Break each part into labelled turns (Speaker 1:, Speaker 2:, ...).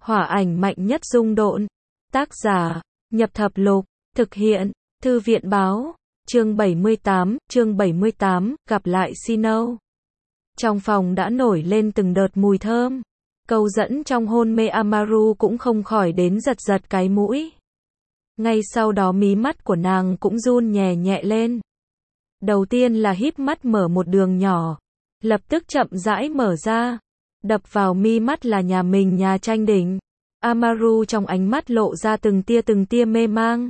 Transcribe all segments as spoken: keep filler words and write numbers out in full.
Speaker 1: Hỏa ảnh mạnh nhất dung độn. Tác giả, Nhập Thập Lục, thực hiện, Thư viện Báo, chương bảy mươi tám, chương bảy mươi tám, gặp lại Sinnoh. Trong phòng đã nổi lên từng đợt mùi thơm. Câu dẫn trong hôn mê Amaru cũng không khỏi đến giật giật cái mũi. Ngay sau đó mí mắt của nàng cũng run nhẹ nhẹ lên. Đầu tiên là híp mắt mở một đường nhỏ, lập tức chậm rãi mở ra. Đập vào mi mắt là nhà mình nhà tranh đỉnh. Amaru trong ánh mắt lộ ra từng tia từng tia mê mang.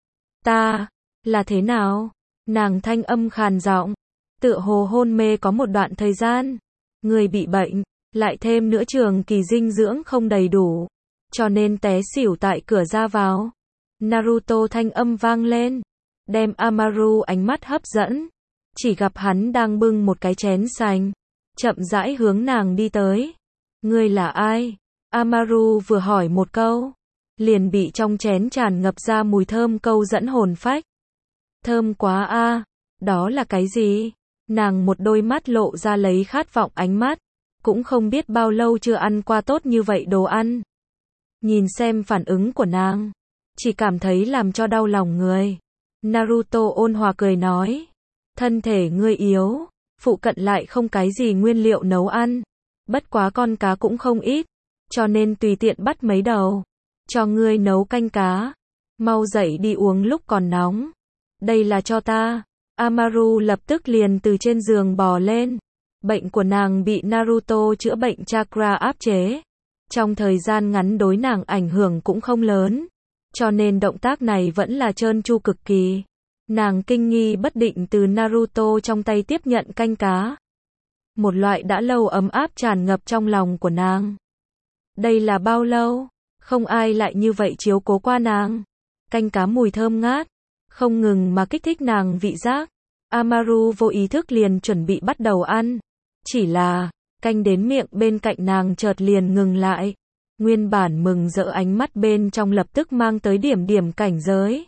Speaker 1: Ta, là thế nào? Nàng thanh âm khàn giọng, tựa hồ hôn mê có một đoạn thời gian. Người bị bệnh, lại thêm nữa trường kỳ dinh dưỡng không đầy đủ, cho nên té xỉu tại cửa ra vào. Naruto thanh âm vang lên, đem Amaru ánh mắt hấp dẫn. Chỉ gặp hắn đang bưng một cái chén sành, chậm rãi hướng nàng đi tới. Ngươi là ai? Amaru vừa hỏi một câu, liền bị trong chén tràn ngập ra mùi thơm câu dẫn hồn phách. Thơm quá a, đó là cái gì? Nàng một đôi mắt lộ ra lấy khát vọng ánh mắt, cũng không biết bao lâu chưa ăn qua tốt như vậy đồ ăn. Nhìn xem phản ứng của nàng, chỉ cảm thấy làm cho đau lòng người. Naruto ôn hòa cười nói, thân thể ngươi yếu, phụ cận lại không cái gì nguyên liệu nấu ăn, bất quá con cá cũng không ít, cho nên tùy tiện bắt mấy đầu, cho ngươi nấu canh cá, mau dậy đi uống lúc còn nóng. Đây là cho ta. Amaru lập tức liền từ trên giường bò lên. Bệnh của nàng bị Naruto chữa bệnh chakra áp chế, trong thời gian ngắn đối nàng ảnh hưởng cũng không lớn, cho nên động tác này vẫn là trơn tru cực kỳ. Nàng kinh nghi bất định từ Naruto trong tay tiếp nhận canh cá. Một loại đã lâu ấm áp tràn ngập trong lòng của nàng. Đây là bao lâu? Không ai lại như vậy chiếu cố qua nàng. Canh cá mùi thơm ngát, không ngừng mà kích thích nàng vị giác. Amaru vô ý thức liền chuẩn bị bắt đầu ăn. Chỉ là, canh đến miệng bên cạnh nàng chợt liền ngừng lại. Nguyên bản mừng rỡ ánh mắt bên trong lập tức mang tới điểm điểm cảnh giới.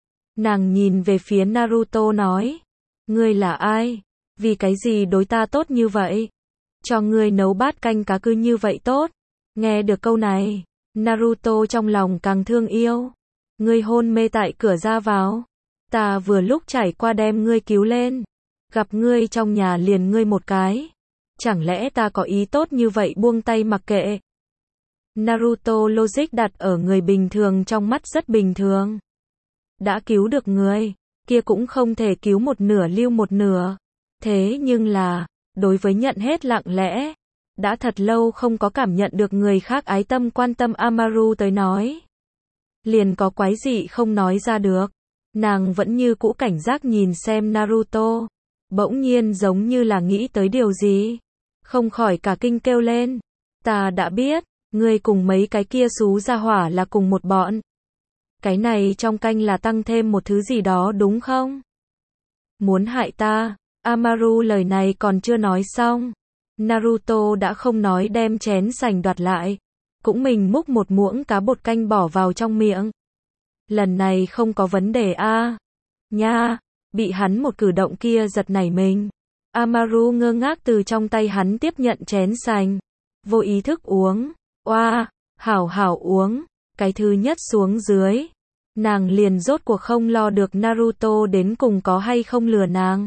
Speaker 1: Nàng nhìn về phía Naruto nói, ngươi là ai? Vì cái gì đối ta tốt như vậy? Cho ngươi nấu bát canh cá cứ như vậy tốt. Nghe được câu này, Naruto trong lòng càng thương yêu. Ngươi hôn mê tại cửa ra vào, ta vừa lúc trải qua đem ngươi cứu lên, gặp ngươi trong nhà liền ngươi một cái. Chẳng lẽ ta có ý tốt như vậy buông tay mặc kệ? Naruto logic đặt ở người bình thường trong mắt rất bình thường. Đã cứu được người, kia cũng không thể cứu một nửa lưu một nửa. Thế nhưng là, đối với nhận hết lặng lẽ, đã thật lâu không có cảm nhận được người khác ái tâm quan tâm Amaru tới nói. Liền có quái dị không nói ra được. Nàng vẫn như cũ cảnh giác nhìn xem Naruto. Bỗng nhiên giống như là nghĩ tới điều gì. Không khỏi cả kinh kêu lên. Ta đã biết, ngươi cùng mấy cái kia xú ra hỏa là cùng một bọn. Cái này trong canh là tăng thêm một thứ gì đó đúng không? Muốn hại ta? Amaru lời này còn chưa nói xong. Naruto đã không nói đem chén sành đoạt lại. Cũng mình múc một muỗng cá bột canh bỏ vào trong miệng. Lần này không có vấn đề a à. Nha, bị hắn một cử động kia giật nảy mình. Amaru ngơ ngác từ trong tay hắn tiếp nhận chén sành. Vô ý thức uống. Oa, hảo hảo uống. Cái thứ nhất xuống dưới. Nàng liền rốt cuộc không lo được Naruto đến cùng có hay không lừa nàng.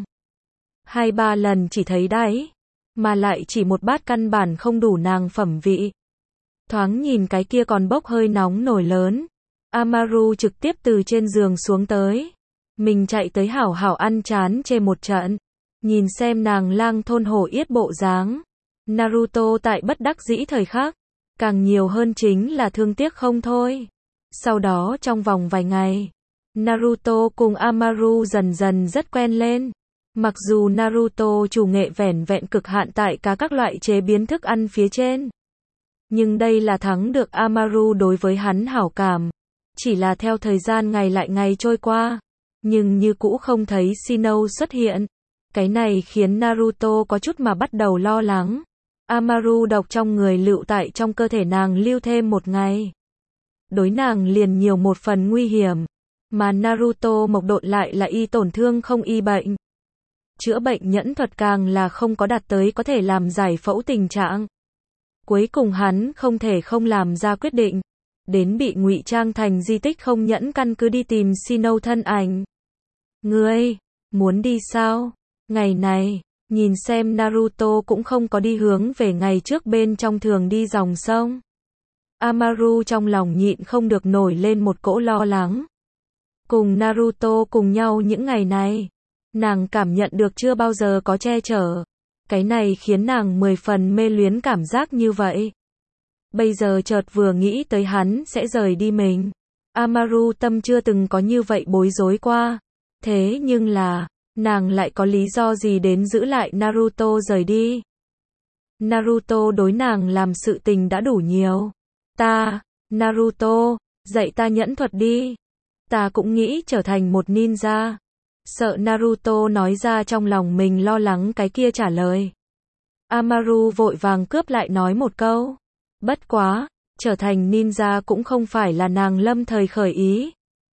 Speaker 1: Hai ba lần chỉ thấy đáy. Mà lại chỉ một bát căn bản không đủ nàng phẩm vị. Thoáng nhìn cái kia còn bốc hơi nóng nổi lớn. Amaru trực tiếp từ trên giường xuống tới. Mình chạy tới hảo hảo ăn chán chê một trận. Nhìn xem nàng lang thôn hổ yết bộ dáng. Naruto tại bất đắc dĩ thời khắc. Càng nhiều hơn chính là thương tiếc không thôi. Sau đó trong vòng vài ngày, Naruto cùng Amaru dần dần rất quen lên. Mặc dù Naruto chủ nghệ vẻn vẹn cực hạn tại cả các loại chế biến thức ăn phía trên. Nhưng đây là thắng được Amaru đối với hắn hảo cảm. Chỉ là theo thời gian ngày lại ngày trôi qua, nhưng như cũ không thấy Sinnoh xuất hiện. Cái này khiến Naruto có chút mà bắt đầu lo lắng. Amaru độc trong người lựu tại trong cơ thể nàng lưu thêm một ngày. Đối nàng liền nhiều một phần nguy hiểm. Mà Naruto mộc độn lại là y tổn thương không y bệnh. Chữa bệnh nhẫn thuật càng là không có đạt tới có thể làm giải phẫu tình trạng. Cuối cùng hắn không thể không làm ra quyết định, đến bị ngụy trang thành di tích không nhẫn căn cứ đi tìm Shino thân ảnh. Ngươi, muốn đi sao? Ngày này, nhìn xem Naruto cũng không có đi hướng về ngày trước bên trong thường đi dòng sông. Amaru trong lòng nhịn không được nổi lên một cỗ lo lắng. Cùng Naruto cùng nhau những ngày này, nàng cảm nhận được chưa bao giờ có che chở. Cái này khiến nàng mười phần mê luyến cảm giác như vậy. Bây giờ chợt vừa nghĩ tới hắn sẽ rời đi mình. Amaru tâm chưa từng có như vậy bối rối qua. Thế nhưng là, nàng lại có lý do gì đến giữ lại Naruto rời đi? Naruto đối nàng làm sự tình đã đủ nhiều. Ta, Naruto, dạy ta nhẫn thuật đi. Ta cũng nghĩ trở thành một ninja. Sợ Naruto nói ra trong lòng mình lo lắng cái kia trả lời. Amaru vội vàng cướp lại nói một câu. Bất quá, trở thành ninja cũng không phải là nàng lâm thời khởi ý.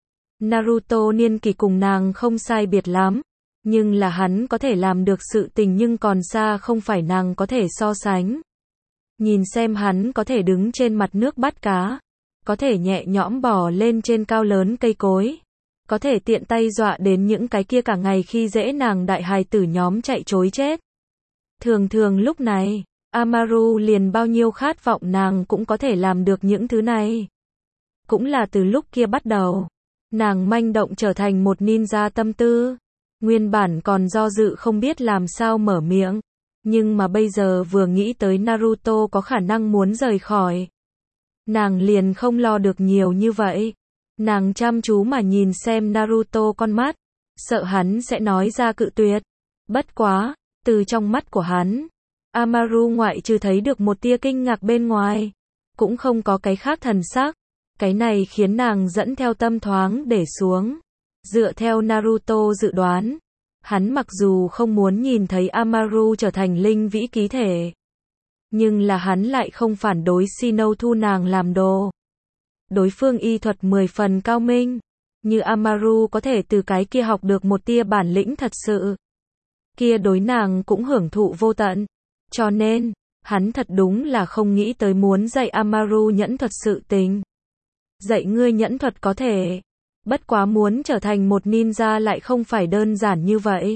Speaker 1: Naruto niên kỷ cùng nàng không sai biệt lắm, nhưng là hắn có thể làm được sự tình nhưng còn xa không phải nàng có thể so sánh. Nhìn xem hắn có thể đứng trên mặt nước bắt cá, có thể nhẹ nhõm bò lên trên cao lớn cây cối, có thể tiện tay dọa đến những cái kia cả ngày khi dễ nàng đại hài tử nhóm chạy trối chết. Thường thường lúc này, Amaru liền bao nhiêu khát vọng nàng cũng có thể làm được những thứ này. Cũng là từ lúc kia bắt đầu, nàng manh động trở thành một ninja tâm tư. Nguyên bản còn do dự không biết làm sao mở miệng, nhưng mà bây giờ vừa nghĩ tới Naruto có khả năng muốn rời khỏi, nàng liền không lo được nhiều như vậy. Nàng chăm chú mà nhìn xem Naruto con mắt, sợ hắn sẽ nói ra cự tuyệt. Bất quá, từ trong mắt của hắn, Amaru ngoại trừ thấy được một tia kinh ngạc bên ngoài, cũng không có cái khác thần sắc. Cái này khiến nàng dẫn theo tâm thoáng để xuống. Dựa theo Naruto dự đoán, hắn mặc dù không muốn nhìn thấy Amaru trở thành linh vĩ ký thể, nhưng là hắn lại không phản đối Shino thu nàng làm đồ. Đối phương y thuật mười phần cao minh, như Amaru có thể từ cái kia học được một tia bản lĩnh thật sự, kia đối nàng cũng hưởng thụ vô tận. Cho nên, hắn thật đúng là không nghĩ tới muốn dạy Amaru nhẫn thuật sự tình. Dạy ngươi nhẫn thuật có thể, bất quá muốn trở thành một ninja lại không phải đơn giản như vậy.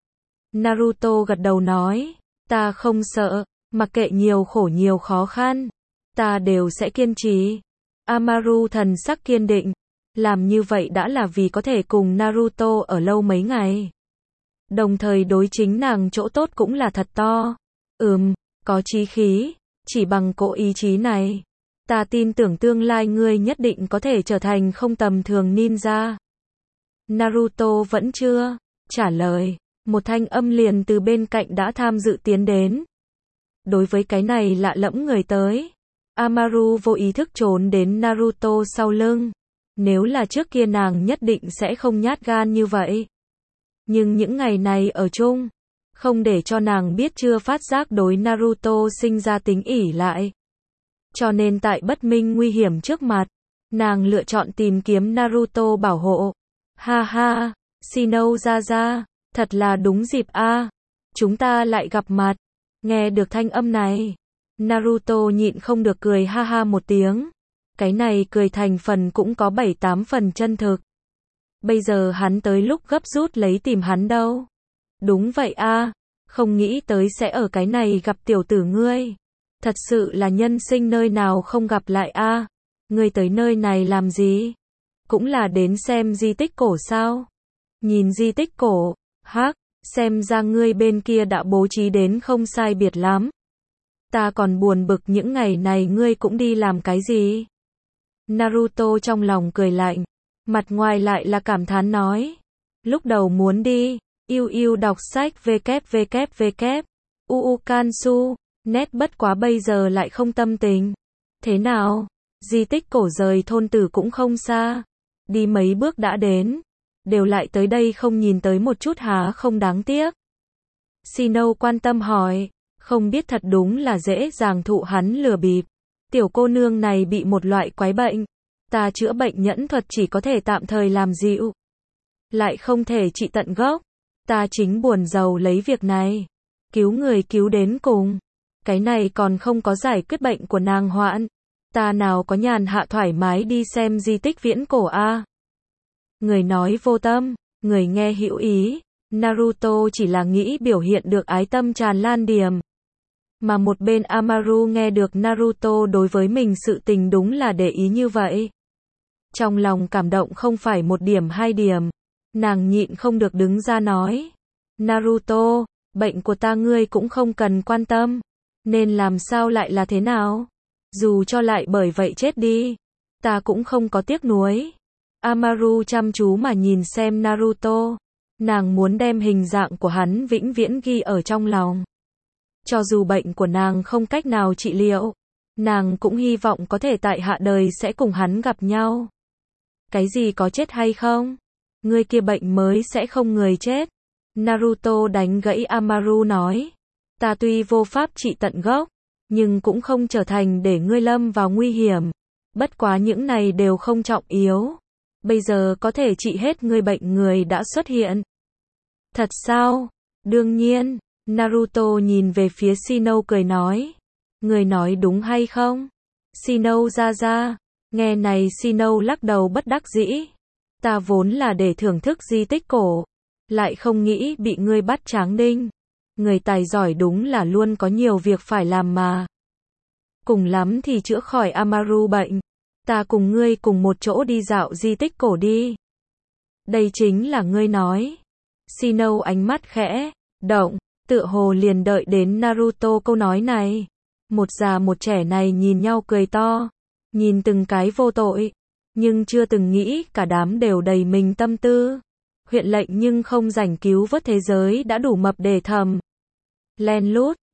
Speaker 1: Naruto gật đầu nói, ta không sợ, mặc kệ nhiều khổ nhiều khó khăn, ta đều sẽ kiên trì. Amaru thần sắc kiên định, làm như vậy đã là vì có thể cùng Naruto ở lâu mấy ngày. Đồng thời đối chính nàng chỗ tốt cũng là thật to. Ừm, có chí khí, chỉ bằng cỗ ý chí này, ta tin tưởng tương lai ngươi nhất định có thể trở thành không tầm thường ninja. Naruto vẫn chưa trả lời, một thanh âm liền từ bên cạnh đã tham dự tiến đến. Đối với cái này lạ lẫm người tới, Amaru vô ý thức trốn đến Naruto sau lưng. Nếu là trước kia nàng nhất định sẽ không nhát gan như vậy. Nhưng những ngày này ở chung, không để cho nàng biết chưa phát giác đối Naruto sinh ra tính ỷ lại. Cho nên tại bất minh nguy hiểm trước mặt, nàng lựa chọn tìm kiếm Naruto bảo hộ. Ha ha, Shino ra ra, thật là đúng dịp a, chúng ta lại gặp mặt. Nghe được thanh âm này, Naruto nhịn không được cười ha ha một tiếng. Cái này cười thành phần cũng có bảy tám phần chân thực. Bây giờ hắn tới lúc gấp rút lấy tìm hắn đâu. Đúng vậy a, không nghĩ tới sẽ ở cái này gặp tiểu tử ngươi. Thật sự là nhân sinh nơi nào không gặp lại a. Ngươi tới nơi này làm gì? Cũng là đến xem di tích cổ sao? Nhìn di tích cổ, hắc, xem ra ngươi bên kia đã bố trí đến không sai biệt lắm. Ta còn buồn bực những ngày này ngươi cũng đi làm cái gì? Naruto trong lòng cười lạnh, mặt ngoài lại là cảm thán nói. Lúc đầu muốn đi, yêu yêu đọc sách www, uukansu, net bất quá bây giờ lại không tâm tình. Thế nào? Di tích cổ rời thôn tử cũng không xa. Đi mấy bước đã đến. Đều lại tới đây không nhìn tới một chút há không đáng tiếc. Shino quan tâm hỏi, không biết thật đúng là dễ dàng thụ hắn lừa bịp. Tiểu cô nương này bị một loại quái bệnh. Ta chữa bệnh nhẫn thuật chỉ có thể tạm thời làm dịu, lại không thể trị tận gốc. Ta chính buồn rầu lấy việc này, cứu người cứu đến cùng. Cái này còn không có giải quyết bệnh của nàng hoạn. Ta nào có nhàn hạ thoải mái đi xem di tích viễn cổ a. Người nói vô tâm, người nghe hữu ý. Naruto chỉ là nghĩ biểu hiện được ái tâm tràn lan điềm. Mà một bên Amaru nghe được Naruto đối với mình sự tình đúng là để ý như vậy. Trong lòng cảm động không phải một điểm hai điểm. Nàng nhịn không được đứng ra nói. Naruto, bệnh của ta ngươi cũng không cần quan tâm. Nên làm sao lại là thế nào? Dù cho lại bởi vậy chết đi. Ta cũng không có tiếc nuối. Amaru chăm chú mà nhìn xem Naruto. Nàng muốn đem hình dạng của hắn vĩnh viễn ghi ở trong lòng. Cho dù bệnh của nàng không cách nào trị liệu, nàng cũng hy vọng có thể tại hạ đời sẽ cùng hắn gặp nhau. Cái gì có chết hay không? Ngươi kia bệnh mới sẽ không người chết. Naruto đánh gãy Amaru nói. Ta tuy vô pháp trị tận gốc, nhưng cũng không trở thành để ngươi lâm vào nguy hiểm. Bất quá những này đều không trọng yếu. Bây giờ có thể trị hết ngươi bệnh người đã xuất hiện. Thật sao? Đương nhiên. Naruto nhìn về phía Shino cười nói. Người nói đúng hay không? Shino ra ra. Nghe này Shino lắc đầu bất đắc dĩ. Ta vốn là để thưởng thức di tích cổ. Lại không nghĩ bị ngươi bắt tráng đinh. Người tài giỏi đúng là luôn có nhiều việc phải làm mà. Cùng lắm thì chữa khỏi Amaru bệnh. Ta cùng ngươi cùng một chỗ đi dạo di tích cổ đi. Đây chính là ngươi nói. Shino ánh mắt khẽ động, tựa hồ liền đợi đến Naruto câu nói này. Một già một trẻ này nhìn nhau cười to, nhìn từng cái vô tội, nhưng chưa từng nghĩ cả đám đều đầy mình tâm tư. Huyện lệnh nhưng không rảnh cứu vớt thế giới đã đủ mập để thầm. Len lút,